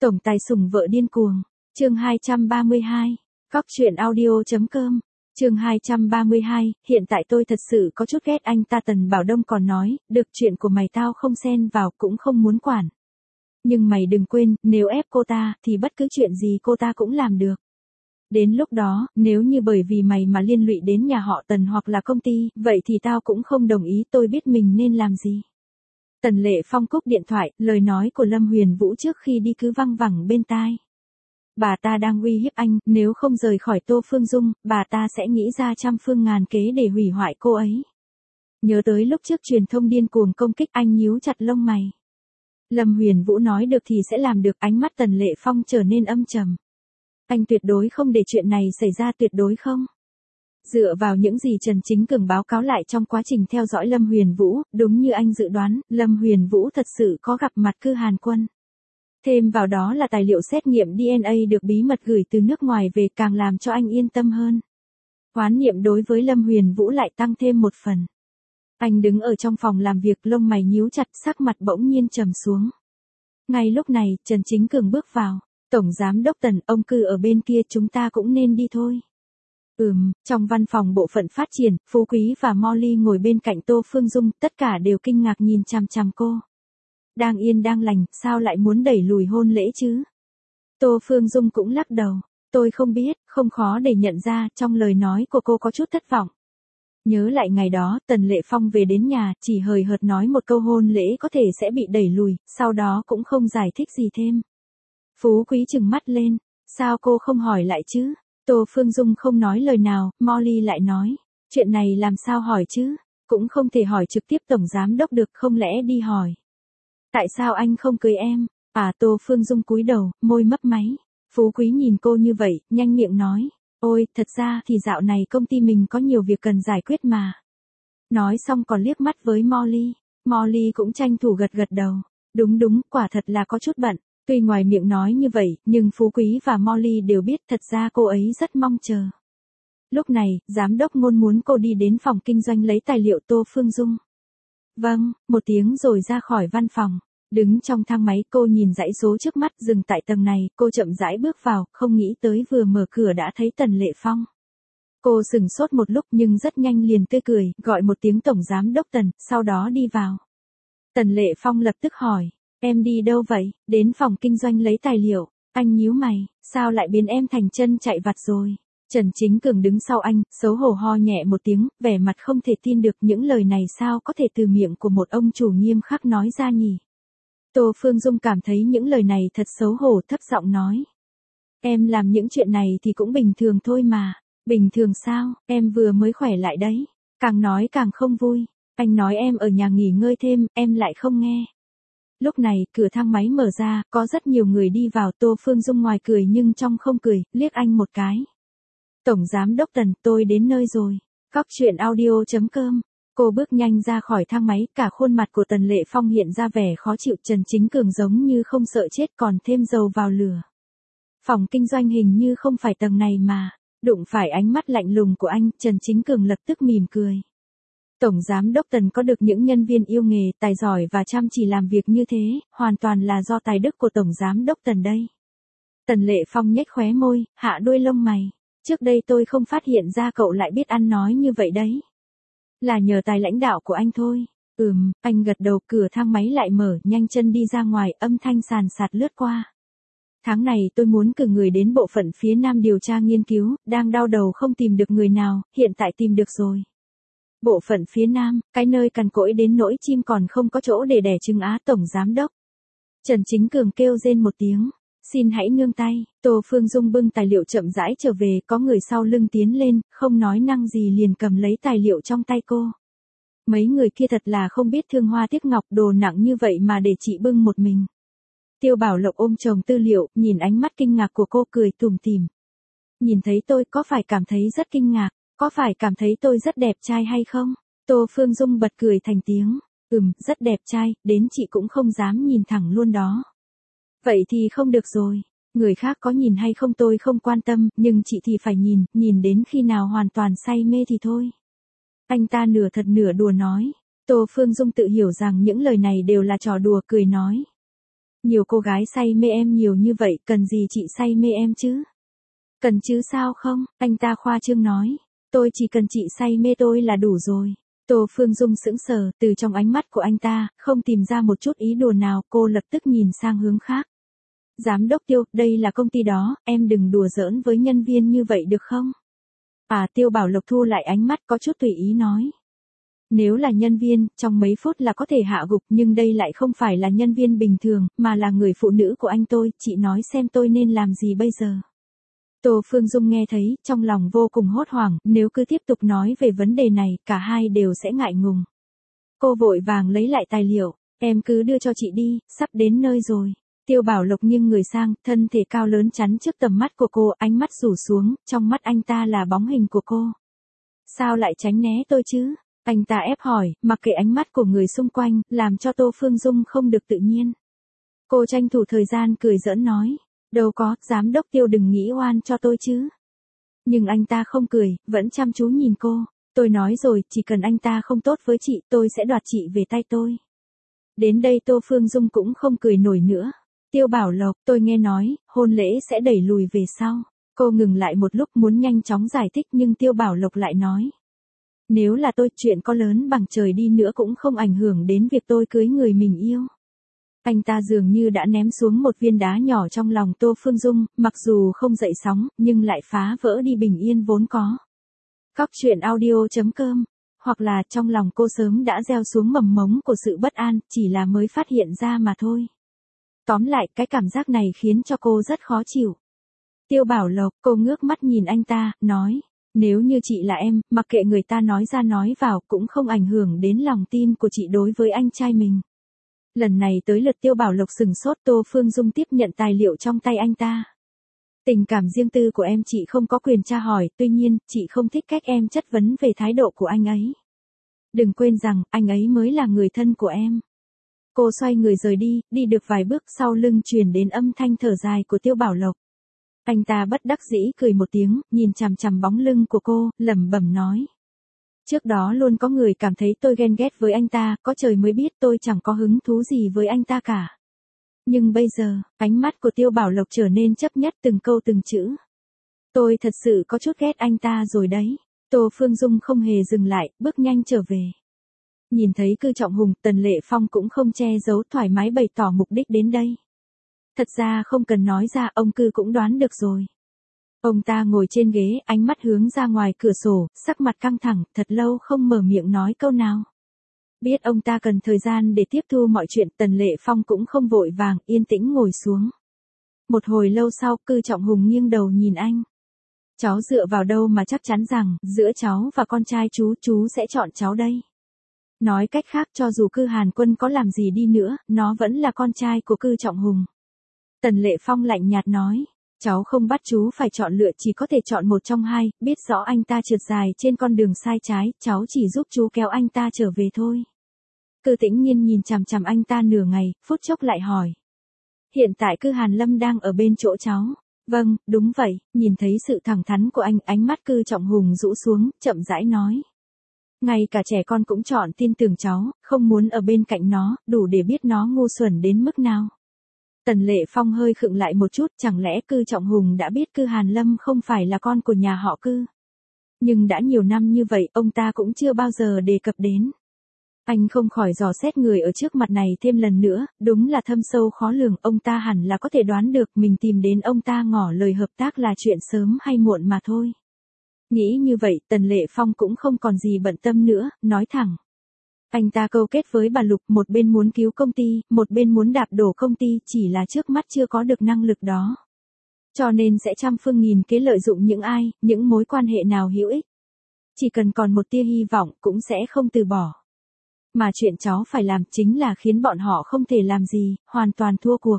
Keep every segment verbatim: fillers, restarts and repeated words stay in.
Tổng tài sủng vợ điên cuồng. Chương hai trăm ba mươi hai. Góc truyện audio chấm com. Chương hai trăm ba mươi hai, hiện tại tôi thật sự có chút ghét anh ta. Tần Bảo Đông còn nói, được chuyện của mày tao không xen vào cũng không muốn quản. Nhưng mày đừng quên, nếu ép cô ta, thì bất cứ chuyện gì cô ta cũng làm được. Đến lúc đó, nếu như bởi vì mày mà liên lụy đến nhà họ Tần hoặc là công ty, vậy thì tao cũng không đồng ý. Tôi biết mình nên làm gì. Tần Lệ Phong cúp điện thoại, lời nói của Lâm Huyền Vũ trước khi đi cứ văng vẳng bên tai. Bà ta đang uy hiếp anh, nếu không rời khỏi Tô Phương Dung, bà ta sẽ nghĩ ra trăm phương ngàn kế để hủy hoại cô ấy. Nhớ tới lúc trước truyền thông điên cuồng công kích, anh nhíu chặt lông mày. Lâm Huyền Vũ nói được thì sẽ làm được. Ánh mắt Tần Lệ Phong trở nên âm trầm. Anh tuyệt đối không để chuyện này xảy ra, tuyệt đối không. Dựa vào những gì Trần Chính Cường báo cáo lại trong quá trình theo dõi Lâm Huyền Vũ, đúng như anh dự đoán, Lâm Huyền Vũ thật sự có gặp mặt Cư Hàn Quân. Thêm vào đó là tài liệu xét nghiệm đê en a được bí mật gửi từ nước ngoài về, càng làm cho anh yên tâm hơn. Oán niệm đối với Lâm Huyền Vũ lại tăng thêm một phần. Anh đứng ở trong phòng làm việc, lông mày nhíu chặt, sắc mặt bỗng nhiên trầm xuống. Ngay lúc này, Trần Chính Cường bước vào. Tổng Giám đốc Tần, ông Cư ở bên kia, chúng ta cũng nên đi thôi. Ừm, trong văn phòng bộ phận phát triển, Phú Quý và Molly ngồi bên cạnh Tô Phương Dung, tất cả đều kinh ngạc nhìn chằm chằm cô. Đang yên đang lành, sao lại muốn đẩy lùi hôn lễ chứ? Tô Phương Dung cũng lắc đầu. Tôi không biết, không khó để nhận ra, trong lời nói của cô có chút thất vọng. Nhớ lại ngày đó, Tần Lệ Phong về đến nhà, chỉ hời hợt nói một câu hôn lễ có thể sẽ bị đẩy lùi, sau đó cũng không giải thích gì thêm. Phú Quý trừng mắt lên, sao cô không hỏi lại chứ? Tô Phương Dung không nói lời nào, Molly lại nói, chuyện này làm sao hỏi chứ? Cũng không thể hỏi trực tiếp Tổng Giám đốc được, không lẽ đi hỏi. Tại sao anh không cưới em? À, Tô Phương Dung cúi đầu, môi mấp máy. Phú Quý nhìn cô như vậy, nhanh miệng nói, ôi, thật ra thì dạo này công ty mình có nhiều việc cần giải quyết mà. Nói xong còn liếc mắt với Molly. Molly cũng tranh thủ gật gật đầu. Đúng đúng, quả thật là có chút bận. Tuy ngoài miệng nói như vậy, nhưng Phú Quý và Molly đều biết thật ra cô ấy rất mong chờ. Lúc này, giám đốc Ngôn muốn cô đi đến phòng kinh doanh lấy tài liệu. Tô Phương Dung. Vâng, một tiếng rồi ra khỏi văn phòng. Đứng trong thang máy, cô nhìn dãy số trước mắt, dừng tại tầng này, cô chậm rãi bước vào, không nghĩ tới vừa mở cửa đã thấy Tần Lệ Phong. Cô sửng sốt một lúc nhưng rất nhanh liền tươi cười, gọi một tiếng Tổng Giám đốc Tần, sau đó đi vào. Tần Lệ Phong lập tức hỏi, em đi đâu vậy? Đến phòng kinh doanh lấy tài liệu. Anh nhíu mày, sao lại biến em thành chân chạy vặt rồi? Trần Chính Cường đứng sau anh, xấu hổ ho nhẹ một tiếng, vẻ mặt không thể tin được, những lời này sao có thể từ miệng của một ông chủ nghiêm khắc nói ra nhỉ? Tô Phương Dung cảm thấy những lời này thật xấu hổ, thấp giọng nói. Em làm những chuyện này thì cũng bình thường thôi mà. Bình thường sao, em vừa mới khỏe lại đấy. Càng nói càng không vui. Anh nói em ở nhà nghỉ ngơi thêm, em lại không nghe. Lúc này, cửa thang máy mở ra, có rất nhiều người đi vào. Tô Phương Dung ngoài cười nhưng trong không cười, liếc anh một cái. Tổng Giám đốc Tần, tôi đến nơi rồi. Góc truyện audio chấm com. Cô bước nhanh ra khỏi thang máy, cả khuôn mặt của Tần Lệ Phong hiện ra vẻ khó chịu. Trần Chính Cường giống như không sợ chết còn thêm dầu vào lửa. Phòng kinh doanh hình như không phải tầng này mà. Đụng phải ánh mắt lạnh lùng của anh, Trần Chính Cường lập tức mỉm cười. Tổng Giám đốc Tần có được những nhân viên yêu nghề, tài giỏi và chăm chỉ làm việc như thế, hoàn toàn là do tài đức của Tổng Giám đốc Tần đây. Tần Lệ Phong nhếch khóe môi, hạ đuôi lông mày. Trước đây tôi không phát hiện ra cậu lại biết ăn nói như vậy đấy. Là nhờ tài lãnh đạo của anh thôi. Ừm, anh gật đầu, cửa thang máy lại mở, nhanh chân đi ra ngoài, âm thanh sàn sạt lướt qua. Tháng này tôi muốn cử người đến bộ phận phía Nam điều tra nghiên cứu, đang đau đầu không tìm được người nào, hiện tại tìm được rồi. Bộ phận phía Nam, cái nơi cằn cỗi đến nỗi chim còn không có chỗ để đẻ trứng á. Tổng Giám đốc. Trần Chính Cường kêu rên một tiếng. Xin hãy nương tay. Tô Phương Dung bưng tài liệu chậm rãi trở về, có người sau lưng tiến lên, không nói năng gì liền cầm lấy tài liệu trong tay cô. Mấy người kia thật là không biết thương hoa tiếc ngọc, đồ nặng như vậy mà để chị bưng một mình. Tiêu Bảo Lộc ôm chồng tư liệu, nhìn ánh mắt kinh ngạc của cô cười tủm tỉm. Nhìn thấy tôi có phải cảm thấy rất kinh ngạc, có phải cảm thấy tôi rất đẹp trai hay không? Tô Phương Dung bật cười thành tiếng. Ừm, rất đẹp trai, đến chị cũng không dám nhìn thẳng luôn đó. Vậy thì không được rồi. Người khác có nhìn hay không tôi không quan tâm, nhưng chị thì phải nhìn, nhìn đến khi nào hoàn toàn say mê thì thôi. Anh ta nửa thật nửa đùa nói. Tô Phương Dung tự hiểu rằng những lời này đều là trò đùa, cười nói. Nhiều cô gái say mê em nhiều như vậy, cần gì chị say mê em chứ? Cần chứ sao không, anh ta khoa trương nói. Tôi chỉ cần chị say mê tôi là đủ rồi. Tô Phương Dung sững sờ, từ trong ánh mắt của anh ta, không tìm ra một chút ý đồ nào, cô lập tức nhìn sang hướng khác. Giám đốc Tiêu, đây là công ty đó, em đừng đùa giỡn với nhân viên như vậy được không? À, Tiêu Bảo Lộc thu lại ánh mắt có chút tùy ý nói. Nếu là nhân viên, trong mấy phút là có thể hạ gục, nhưng đây lại không phải là nhân viên bình thường, mà là người phụ nữ của anh tôi, chị nói xem tôi nên làm gì bây giờ. Tô Phương Dung nghe thấy, trong lòng vô cùng hốt hoảng, nếu cứ tiếp tục nói về vấn đề này, cả hai đều sẽ ngại ngùng. Cô vội vàng lấy lại tài liệu, em cứ đưa cho chị đi, sắp đến nơi rồi. Tiêu Bảo Lộc nghiêng người sang, thân thể cao lớn chắn trước tầm mắt của cô, ánh mắt rủ xuống, trong mắt anh ta là bóng hình của cô. Sao lại tránh né tôi chứ? Anh ta ép hỏi, mặc kệ ánh mắt của người xung quanh, làm cho Tô Phương Dung không được tự nhiên. Cô tranh thủ thời gian cười giỡn nói, đâu có, giám đốc Tiêu đừng nghĩ oan cho tôi chứ. Nhưng anh ta không cười, vẫn chăm chú nhìn cô. Tôi nói rồi, chỉ cần anh ta không tốt với chị, tôi sẽ đoạt chị về tay tôi. Đến đây Tô Phương Dung cũng không cười nổi nữa. Tiêu Bảo Lộc, tôi nghe nói, hôn lễ sẽ đẩy lùi về sau. Cô ngừng lại một lúc muốn nhanh chóng giải thích nhưng Tiêu Bảo Lộc lại nói. Nếu là tôi, chuyện có lớn bằng trời đi nữa cũng không ảnh hưởng đến việc tôi cưới người mình yêu. Anh ta dường như đã ném xuống một viên đá nhỏ trong lòng Tô Phương Dung, mặc dù không dậy sóng, nhưng lại phá vỡ đi bình yên vốn có. Cóc truyện audio chấm com, hoặc là trong lòng cô sớm đã gieo xuống mầm mống của sự bất an, chỉ là mới phát hiện ra mà thôi. Tóm lại, cái cảm giác này khiến cho cô rất khó chịu. Tiêu Bảo Lộc, cô ngước mắt nhìn anh ta, nói, nếu như chị là em, mặc kệ người ta nói ra nói vào cũng không ảnh hưởng đến lòng tin của chị đối với anh trai mình. Lần này tới lượt Tiêu Bảo Lộc sừng sốt, Tô Phương Dung tiếp nhận tài liệu trong tay anh ta. Tình cảm riêng tư của em chị không có quyền tra hỏi, tuy nhiên, chị không thích cách em chất vấn về thái độ của anh ấy. Đừng quên rằng, anh ấy mới là người thân của em. Cô xoay người rời đi, đi được vài bước sau lưng truyền đến âm thanh thở dài của Tiêu Bảo Lộc. Anh ta bất đắc dĩ cười một tiếng, nhìn chằm chằm bóng lưng của cô, lẩm bẩm nói. Trước đó luôn có người cảm thấy tôi ghen ghét với anh ta, có trời mới biết tôi chẳng có hứng thú gì với anh ta cả. Nhưng bây giờ, ánh mắt của Tiêu Bảo Lộc trở nên chấp nhất từng câu từng chữ. Tôi thật sự có chút ghét anh ta rồi đấy. Tô Phương Dung không hề dừng lại, bước nhanh trở về. Nhìn thấy Cư Trọng Hùng, Tần Lệ Phong cũng không che giấu, thoải mái bày tỏ mục đích đến đây. Thật ra không cần nói ra, ông Cư cũng đoán được rồi. Ông ta ngồi trên ghế, ánh mắt hướng ra ngoài cửa sổ, sắc mặt căng thẳng, thật lâu không mở miệng nói câu nào. Biết ông ta cần thời gian để tiếp thu mọi chuyện, Tần Lệ Phong cũng không vội vàng, yên tĩnh ngồi xuống. Một hồi lâu sau, Cư Trọng Hùng nghiêng đầu nhìn anh. Cháu dựa vào đâu mà chắc chắn rằng, giữa cháu và con trai chú, chú sẽ chọn cháu đây. Nói cách khác, cho dù Cư Hàn Quân có làm gì đi nữa, nó vẫn là con trai của Cư Trọng Hùng. Tần Lệ Phong lạnh nhạt nói, cháu không bắt chú phải chọn lựa, chỉ có thể chọn một trong hai, biết rõ anh ta trượt dài trên con đường sai trái, cháu chỉ giúp chú kéo anh ta trở về thôi. Cư Tĩnh Nhiên nhìn chằm chằm anh ta nửa ngày, phút chốc lại hỏi. Hiện tại Cư Hàn Lâm đang ở bên chỗ cháu. Vâng, đúng vậy, nhìn thấy sự thẳng thắn của anh, ánh mắt Cư Trọng Hùng rũ xuống, chậm rãi nói. Ngay cả trẻ con cũng chọn tin tưởng cháu, không muốn ở bên cạnh nó, đủ để biết nó ngu xuẩn đến mức nào. Tần Lệ Phong hơi khựng lại một chút, chẳng lẽ Cư Trọng Hùng đã biết Cư Hàn Lâm không phải là con của nhà họ Cư. Nhưng đã nhiều năm như vậy, ông ta cũng chưa bao giờ đề cập đến. Anh không khỏi dò xét người ở trước mặt này thêm lần nữa, đúng là thâm sâu khó lường, ông ta hẳn là có thể đoán được mình tìm đến ông ta ngỏ lời hợp tác là chuyện sớm hay muộn mà thôi. Nghĩ như vậy, Tần Lệ Phong cũng không còn gì bận tâm nữa, nói thẳng. Anh ta câu kết với bà Lục, một bên muốn cứu công ty, một bên muốn đạp đổ công ty, chỉ là trước mắt chưa có được năng lực đó. Cho nên sẽ trăm phương nghìn kế lợi dụng những ai, những mối quan hệ nào hữu ích. Chỉ cần còn một tia hy vọng, cũng sẽ không từ bỏ. Mà chuyện cháu phải làm chính là khiến bọn họ không thể làm gì, hoàn toàn thua cuộc.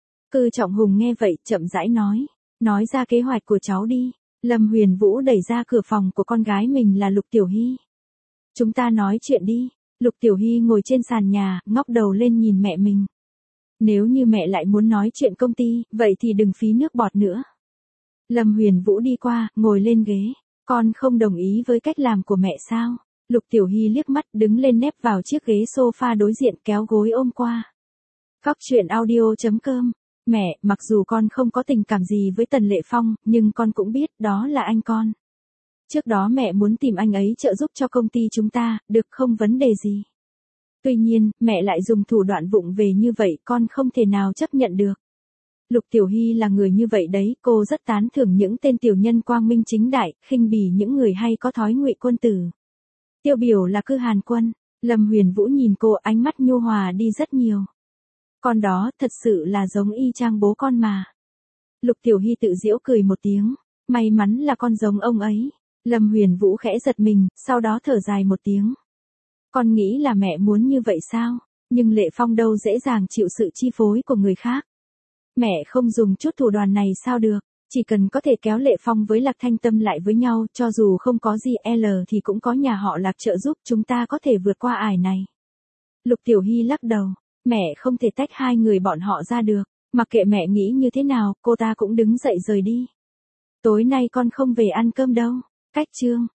Cư Trọng Hùng nghe vậy, chậm rãi nói. Nói ra kế hoạch của cháu đi. Lâm Huyền Vũ đẩy ra cửa phòng của con gái mình là Lục Tiểu Hy. Chúng ta nói chuyện đi. Lục Tiểu Hy ngồi trên sàn nhà, ngóc đầu lên nhìn mẹ mình. Nếu như mẹ lại muốn nói chuyện công ty, vậy thì đừng phí nước bọt nữa. Lâm Huyền Vũ đi qua, ngồi lên ghế. Con không đồng ý với cách làm của mẹ sao? Lục Tiểu Hy liếc mắt, đứng lên nép vào chiếc ghế sofa đối diện, kéo gối ôm qua. Cóc truyện audio chấm com. Mẹ, mặc dù con không có tình cảm gì với Tần Lệ Phong, nhưng con cũng biết đó là anh con. Trước đó mẹ muốn tìm anh ấy trợ giúp cho công ty chúng ta, được không vấn đề gì. Tuy nhiên, mẹ lại dùng thủ đoạn vụng về như vậy, con không thể nào chấp nhận được. Lục Tiểu Hy là người như vậy đấy, cô rất tán thưởng những tên tiểu nhân quang minh chính đại, khinh bỉ những người hay có thói ngụy quân tử. Tiêu biểu là Cư Hàn Quân. Lâm Huyền Vũ nhìn cô, ánh mắt nhu hòa đi rất nhiều. Con đó thật sự là giống y chang bố con mà. Lục Tiểu Hy tự giễu cười một tiếng. May mắn là con giống ông ấy. Lâm Huyền Vũ khẽ giật mình, sau đó thở dài một tiếng. Con nghĩ là mẹ muốn như vậy sao? Nhưng Lệ Phong đâu dễ dàng chịu sự chi phối của người khác. Mẹ không dùng chút thủ đoạn này sao được? Chỉ cần có thể kéo Lệ Phong với Lạc Thanh Tâm lại với nhau, cho dù không có gì L thì cũng có nhà họ Lạc trợ giúp chúng ta có thể vượt qua ải này. Lục Tiểu Hy lắc đầu. Mẹ không thể tách hai người bọn họ ra được. Mặc kệ mẹ nghĩ như thế nào, cô ta cũng đứng dậy rời đi. Tối nay con không về ăn cơm đâu. Cách chương.